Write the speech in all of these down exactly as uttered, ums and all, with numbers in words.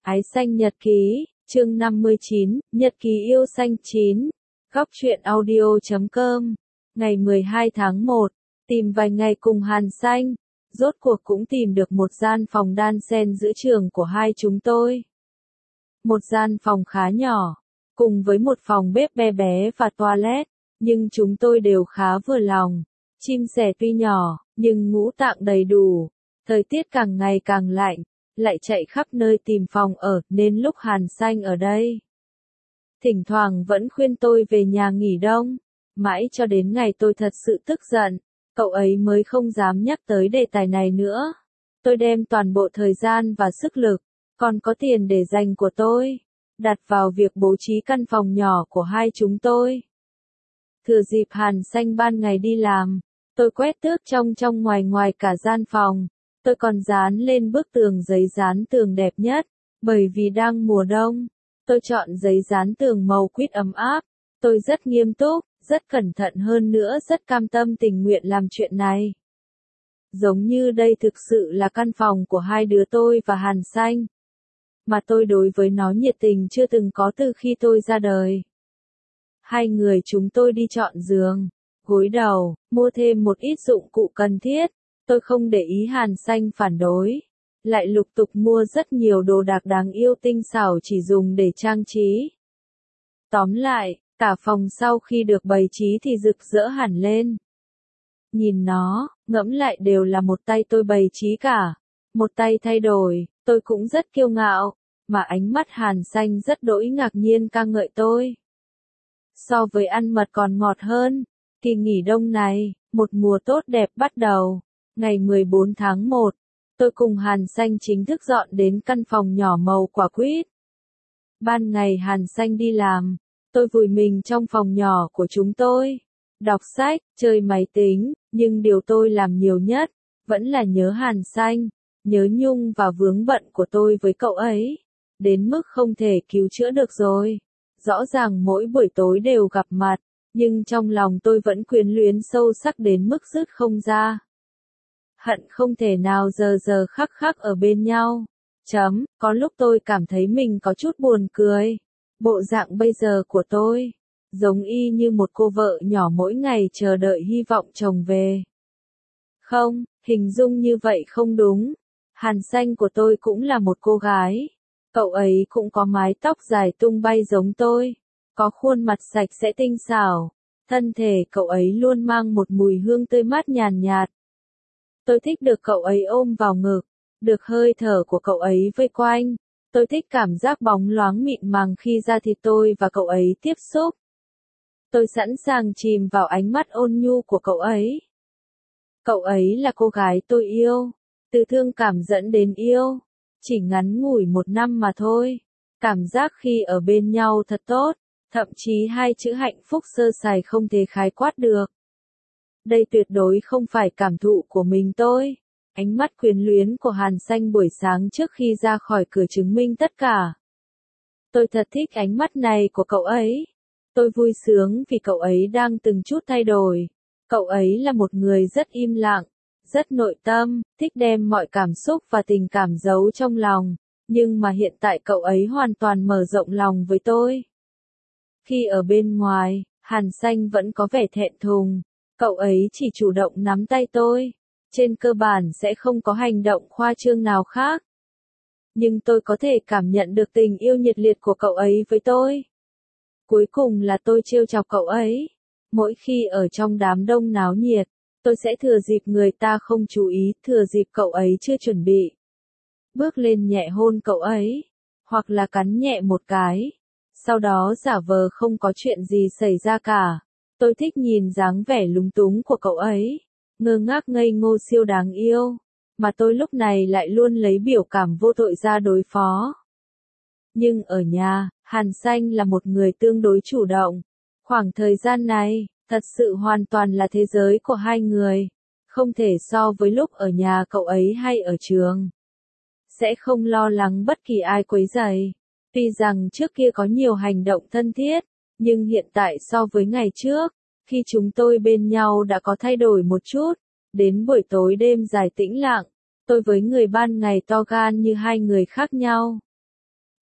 Ái xanh nhật ký, chương năm mươi chín, nhật ký yêu xanh chín. Góc truyện audio chấm com. Ngày mười hai tháng một, tìm vài ngày cùng Hàn Xanh, rốt cuộc cũng tìm được một gian phòng đan xen giữa trường của hai chúng tôi. Một gian phòng khá nhỏ, cùng với một phòng bếp bé bé và toilet, nhưng chúng tôi đều khá vừa lòng. Chim sẻ tuy nhỏ, nhưng ngũ tạng đầy đủ. Thời tiết càng ngày càng lạnh, lại chạy khắp nơi tìm phòng ở, nên lúc Hàn Xanh ở đây, thỉnh thoảng vẫn khuyên tôi về nhà nghỉ đông. Mãi cho đến ngày tôi thật sự tức giận, cậu ấy mới không dám nhắc tới đề tài này nữa. Tôi đem toàn bộ thời gian và sức lực, còn có tiền để dành của tôi, đặt vào việc bố trí căn phòng nhỏ của hai chúng tôi. Thừa dịp Hàn Xanh ban ngày đi làm, tôi quét tước trong trong ngoài ngoài cả gian phòng. Tôi còn dán lên bức tường giấy dán tường đẹp nhất, bởi vì đang mùa đông. Tôi chọn giấy dán tường màu quýt ấm áp. Tôi rất nghiêm túc, rất cẩn thận, hơn nữa rất cam tâm tình nguyện làm chuyện này. Giống như đây thực sự là căn phòng của hai đứa tôi và Hàn Xanh. Mà tôi đối với nó nhiệt tình chưa từng có từ khi tôi ra đời. Hai người chúng tôi đi chọn giường, gối đầu, mua thêm một ít dụng cụ cần thiết. Tôi không để ý Hàn Xanh phản đối, lại lục tục mua rất nhiều đồ đạc đáng yêu tinh xảo chỉ dùng để trang trí. Tóm lại, cả phòng sau khi được bày trí thì rực rỡ hẳn lên. Nhìn nó, ngẫm lại đều là một tay tôi bày trí cả, một tay thay đổi. Tôi cũng rất kiêu ngạo, mà ánh mắt Hàn Xanh rất đỗi ngạc nhiên ca ngợi tôi. So với ăn mật còn ngọt hơn. Kỳ nghỉ đông này, một mùa tốt đẹp bắt đầu. Ngày mười bốn tháng một, tôi cùng Hàn Xanh chính thức dọn đến căn phòng nhỏ màu quả quýt. Ban ngày Hàn Xanh đi làm, tôi vùi mình trong phòng nhỏ của chúng tôi, đọc sách, chơi máy tính, nhưng điều tôi làm nhiều nhất, vẫn là nhớ Hàn Xanh, nhớ nhung và vướng bận của tôi với cậu ấy, đến mức không thể cứu chữa được rồi. Rõ ràng mỗi buổi tối đều gặp mặt, nhưng trong lòng tôi vẫn quyến luyến sâu sắc đến mức dứt không ra. Hận không thể nào giờ giờ khắc khắc ở bên nhau. Chấm, có lúc tôi cảm thấy mình có chút buồn cười. Bộ dạng bây giờ của tôi, giống y như một cô vợ nhỏ mỗi ngày chờ đợi hy vọng chồng về. Không, hình dung như vậy không đúng. Hàn Xanh của tôi cũng là một cô gái. Cậu ấy cũng có mái tóc dài tung bay giống tôi, có khuôn mặt sạch sẽ tinh xảo. Thân thể cậu ấy luôn mang một mùi hương tươi mát nhàn nhạt. Tôi thích được cậu ấy ôm vào ngực, được hơi thở của cậu ấy vây quanh. Tôi thích cảm giác bóng loáng mịn màng khi da thịt tôi và cậu ấy tiếp xúc. Tôi sẵn sàng chìm vào ánh mắt ôn nhu của cậu ấy. Cậu ấy là cô gái tôi yêu, từ thương cảm dẫn đến yêu. Chỉ ngắn ngủi một năm mà thôi. Cảm giác khi ở bên nhau thật tốt, thậm chí hai chữ hạnh phúc sơ sài không thể khái quát được. Đây tuyệt đối không phải cảm thụ của mình tôi. Ánh mắt quyến luyến của Hàn Xanh buổi sáng trước khi ra khỏi cửa chứng minh tất cả. Tôi thật thích ánh mắt này của cậu ấy. Tôi vui sướng vì cậu ấy đang từng chút thay đổi. Cậu ấy là một người rất im lặng, rất nội tâm, thích đem mọi cảm xúc và tình cảm giấu trong lòng. Nhưng mà hiện tại cậu ấy hoàn toàn mở rộng lòng với tôi. Khi ở bên ngoài, Hàn Xanh vẫn có vẻ thẹn thùng. Cậu ấy chỉ chủ động nắm tay tôi, trên cơ bản sẽ không có hành động khoa trương nào khác. Nhưng tôi có thể cảm nhận được tình yêu nhiệt liệt của cậu ấy với tôi. Cuối cùng là tôi trêu chọc cậu ấy. Mỗi khi ở trong đám đông náo nhiệt, tôi sẽ thừa dịp người ta không chú ý, thừa dịp cậu ấy chưa chuẩn bị, bước lên nhẹ hôn cậu ấy, hoặc là cắn nhẹ một cái, sau đó giả vờ không có chuyện gì xảy ra cả. Tôi thích nhìn dáng vẻ lúng túng của cậu ấy, ngơ ngác ngây ngô siêu đáng yêu, mà tôi lúc này lại luôn lấy biểu cảm vô tội ra đối phó. Nhưng ở nhà, Hàn Xanh là một người tương đối chủ động. Khoảng thời gian này, thật sự hoàn toàn là thế giới của hai người, không thể so với lúc ở nhà cậu ấy hay ở trường. Sẽ không lo lắng bất kỳ ai quấy rầy. Tuy rằng trước kia có nhiều hành động thân thiết, nhưng hiện tại so với ngày trước, khi chúng tôi bên nhau đã có thay đổi một chút. Đến buổi tối đêm dài tĩnh lặng, tôi với người ban ngày to gan như hai người khác nhau.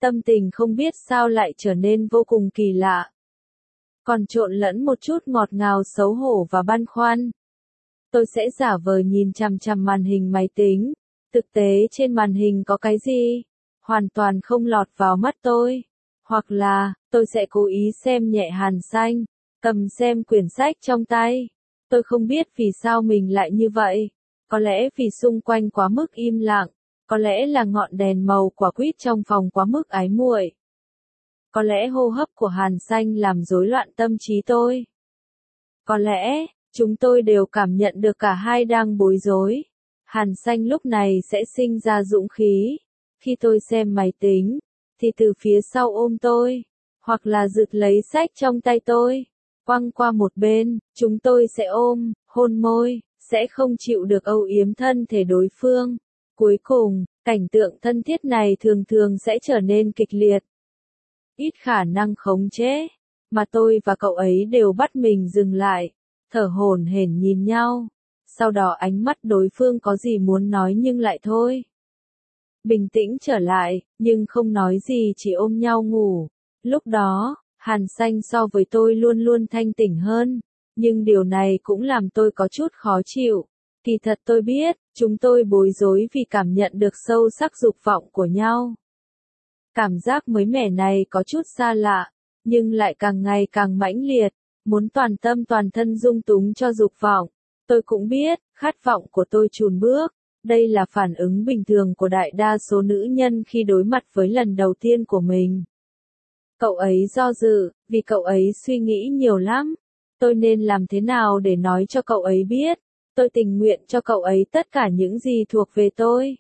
tâm tình không biết sao lại trở nên vô cùng kỳ lạ. Còn trộn lẫn một chút ngọt ngào xấu hổ và băn khoăn. Tôi sẽ giả vờ nhìn chằm chằm màn hình máy tính. Thực tế trên màn hình có cái gì? Hoàn toàn không lọt vào mắt tôi. Hoặc là, tôi sẽ cố ý xem nhẹ Hàn Xanh, cầm xem quyển sách trong tay. Tôi không biết vì sao mình lại như vậy. Có lẽ vì xung quanh quá mức im lặng. Có lẽ là ngọn đèn màu quả quýt trong phòng quá mức ái muội. Có lẽ hô hấp của Hàn Xanh làm rối loạn tâm trí tôi. Có lẽ, chúng tôi đều cảm nhận được cả hai đang bối rối. Hàn Xanh lúc này sẽ sinh ra dũng khí. Khi tôi xem máy tính, thì từ phía sau ôm tôi, hoặc là giật lấy sách trong tay tôi, quăng qua một bên, chúng tôi sẽ ôm, hôn môi, sẽ không chịu được âu yếm thân thể đối phương. Cuối cùng, cảnh tượng thân thiết này thường thường sẽ trở nên kịch liệt. Ít khả năng khống chế, mà tôi và cậu ấy đều bắt mình dừng lại, thở hổn hển nhìn nhau. Sau đó ánh mắt đối phương có gì muốn nói nhưng lại thôi. Bình tĩnh trở lại, nhưng không nói gì chỉ ôm nhau ngủ. Lúc đó, Hàn Xanh so với tôi luôn luôn thanh tỉnh hơn, nhưng điều này cũng làm tôi có chút khó chịu. Kỳ thật tôi biết, chúng tôi bối rối vì cảm nhận được sâu sắc dục vọng của nhau. Cảm giác mới mẻ này có chút xa lạ, nhưng lại càng ngày càng mãnh liệt, muốn toàn tâm toàn thân dung túng cho dục vọng. Tôi cũng biết, khát vọng của tôi chùn bước. Đây là phản ứng bình thường của đại đa số nữ nhân khi đối mặt với lần đầu tiên của mình. Cậu ấy do dự, vì cậu ấy suy nghĩ nhiều lắm. Tôi nên làm thế nào để nói cho cậu ấy biết? Tôi tình nguyện cho cậu ấy tất cả những gì thuộc về tôi.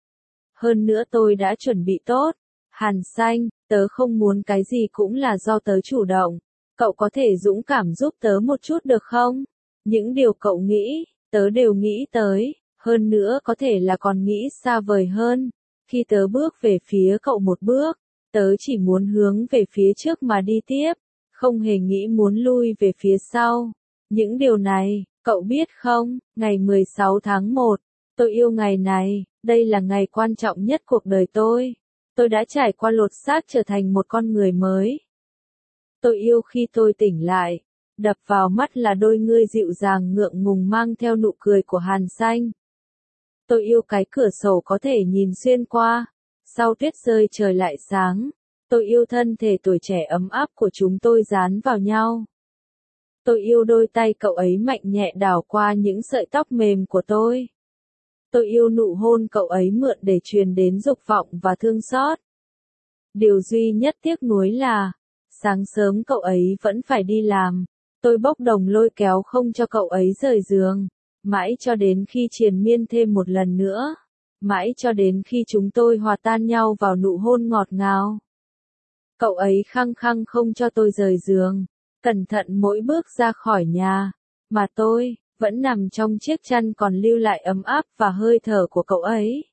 Hơn nữa tôi đã chuẩn bị tốt. Hàn Xanh, tớ không muốn cái gì cũng là do tớ chủ động. Cậu có thể dũng cảm giúp tớ một chút được không? Những điều cậu nghĩ, tớ đều nghĩ tới. Hơn nữa có thể là còn nghĩ xa vời hơn. Khi tớ bước về phía cậu một bước, tớ chỉ muốn hướng về phía trước mà đi tiếp, không hề nghĩ muốn lui về phía sau. Những điều này, cậu biết không, ngày mười sáu tháng một, tôi yêu ngày này, đây là ngày quan trọng nhất cuộc đời tôi. Tôi đã trải qua lột xác trở thành một con người mới. Tôi yêu khi tôi tỉnh lại, đập vào mắt là đôi ngươi dịu dàng ngượng ngùng mang theo nụ cười của Hàn Xanh. Tôi yêu cái cửa sổ có thể nhìn xuyên qua, sau tuyết rơi trời lại sáng. Tôi yêu thân thể tuổi trẻ ấm áp của chúng tôi dán vào nhau. Tôi yêu đôi tay cậu ấy mạnh nhẹ đảo qua những sợi tóc mềm của tôi. Tôi yêu nụ hôn cậu ấy mượn để truyền đến dục vọng và thương xót. Điều duy nhất tiếc nuối là, sáng sớm cậu ấy vẫn phải đi làm. Tôi bốc đồng lôi kéo không cho cậu ấy rời giường. Mãi cho đến khi triền miên thêm một lần nữa. Mãi cho đến khi chúng tôi hòa tan nhau vào nụ hôn ngọt ngào. Cậu ấy khăng khăng không cho tôi rời giường. Cẩn thận mỗi bước ra khỏi nhà. Mà tôi, vẫn nằm trong chiếc chăn còn lưu lại ấm áp và hơi thở của cậu ấy.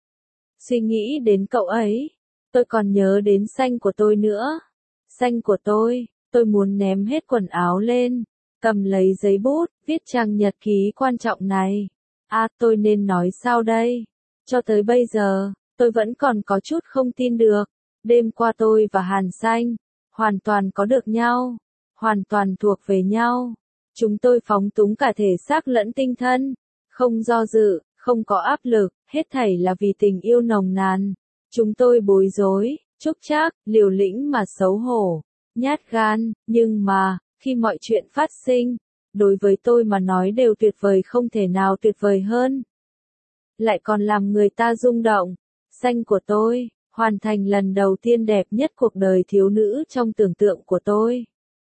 Suy nghĩ đến cậu ấy. Tôi còn nhớ đến Xanh của tôi nữa. Xanh của tôi, tôi muốn ném hết quần áo lên. Cầm lấy giấy bút, viết trang nhật ký quan trọng này. À, tôi nên nói sao đây? Cho tới bây giờ, tôi vẫn còn có chút không tin được. Đêm qua tôi và Hàn Xanh, hoàn toàn có được nhau. Hoàn toàn thuộc về nhau. Chúng tôi phóng túng cả thể xác lẫn tinh thần. Không do dự, không có áp lực, hết thảy là vì tình yêu nồng nàn. Chúng tôi bối rối, chúc chắc, liều lĩnh mà xấu hổ, nhát gan, nhưng mà, khi mọi chuyện phát sinh, đối với tôi mà nói đều tuyệt vời không thể nào tuyệt vời hơn. Lại còn làm người ta rung động. Xanh của tôi, hoàn thành lần đầu tiên đẹp nhất cuộc đời thiếu nữ trong tưởng tượng của tôi.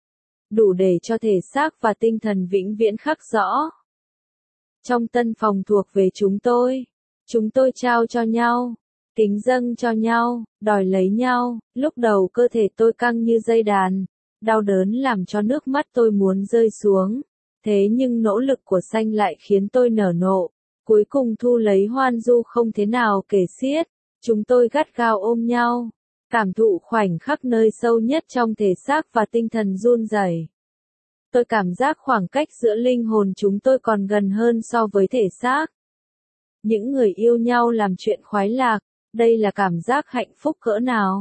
Đủ để cho thể xác và tinh thần vĩnh viễn khắc rõ. Trong tân phòng thuộc về chúng tôi, chúng tôi trao cho nhau, kính dâng cho nhau, đòi lấy nhau. Lúc đầu cơ thể tôi căng như dây đàn, đau đớn làm cho nước mắt tôi muốn rơi xuống. Thế nhưng nỗ lực của Xanh lại khiến tôi nở nộ. Cuối cùng thu lấy hoan du không thế nào kể xiết. Chúng tôi gắt gao ôm nhau, cảm thụ khoảnh khắc nơi sâu nhất trong thể xác và tinh thần run rẩy. Tôi cảm giác khoảng cách giữa linh hồn chúng tôi còn gần hơn so với thể xác. Những người yêu nhau làm chuyện khoái lạc, đây là cảm giác hạnh phúc cỡ nào.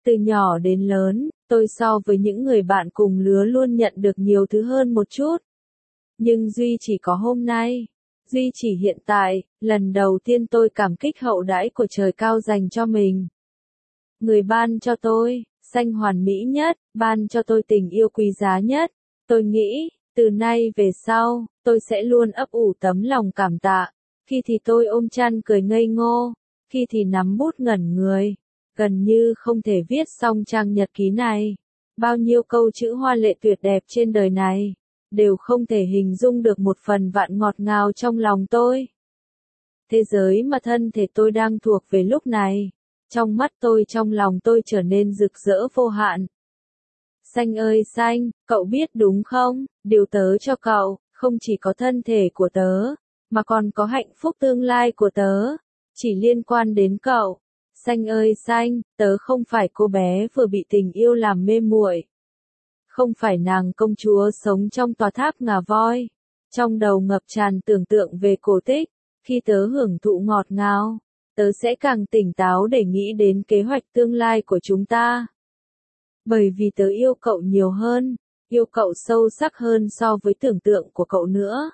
Từ nhỏ đến lớn, tôi so với những người bạn cùng lứa luôn nhận được nhiều thứ hơn một chút. Nhưng duy chỉ có hôm nay, duy chỉ hiện tại, lần đầu tiên tôi cảm kích hậu đãi của trời cao dành cho mình. Người ban cho tôi, xanh hoàn mỹ nhất, ban cho tôi tình yêu quý giá nhất. Tôi nghĩ, từ nay về sau, tôi sẽ luôn ấp ủ tấm lòng cảm tạ. Khi thì tôi ôm chăn cười ngây ngô, khi thì nắm bút ngẩn người. Gần như không thể viết xong trang nhật ký này. Bao nhiêu câu chữ hoa lệ tuyệt đẹp trên đời này, đều không thể hình dung được một phần vạn ngọt ngào trong lòng tôi. Thế giới mà thân thể tôi đang thuộc về lúc này, trong mắt tôi trong lòng tôi trở nên rực rỡ vô hạn. Xanh ơi xanh, cậu biết đúng không, điều tớ cho cậu, không chỉ có thân thể của tớ, mà còn có hạnh phúc tương lai của tớ, chỉ liên quan đến cậu. Xanh ơi xanh, tớ không phải cô bé vừa bị tình yêu làm mê muội. Không phải nàng công chúa sống trong tòa tháp ngà voi. Trong đầu ngập tràn tưởng tượng về cổ tích, khi tớ hưởng thụ ngọt ngào, tớ sẽ càng tỉnh táo để nghĩ đến kế hoạch tương lai của chúng ta. Bởi vì tớ yêu cậu nhiều hơn, yêu cậu sâu sắc hơn so với tưởng tượng của cậu nữa.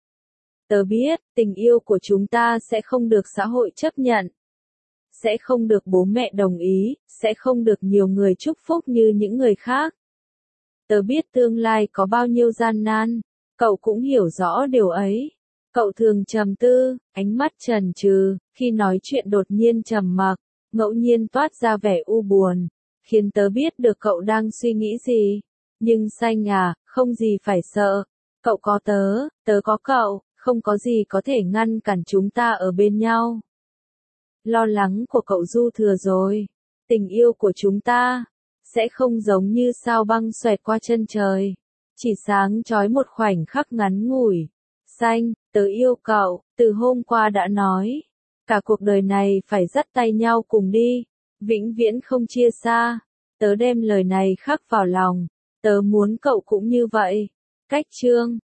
Tớ biết, tình yêu của chúng ta sẽ không được xã hội chấp nhận. Sẽ không được bố mẹ đồng ý, sẽ không được nhiều người chúc phúc như những người khác. Tớ biết tương lai có bao nhiêu gian nan, cậu cũng hiểu rõ điều ấy. Cậu thường trầm tư, ánh mắt chần chừ, khi nói chuyện đột nhiên trầm mặc, ngẫu nhiên toát ra vẻ u buồn, khiến tớ biết được cậu đang suy nghĩ gì. Nhưng xanh à, không gì phải sợ. Cậu có tớ, tớ có cậu, không có gì có thể ngăn cản chúng ta ở bên nhau. Lo lắng của cậu dư thừa rồi. Tình yêu của chúng ta sẽ không giống như sao băng xoẹt qua chân trời, chỉ sáng chói một khoảnh khắc ngắn ngủi. Xanh, tớ yêu cậu, từ hôm qua đã nói, cả cuộc đời này phải dắt tay nhau cùng đi, vĩnh viễn không chia xa. Tớ đem lời này khắc vào lòng, tớ muốn cậu cũng như vậy. Cách chương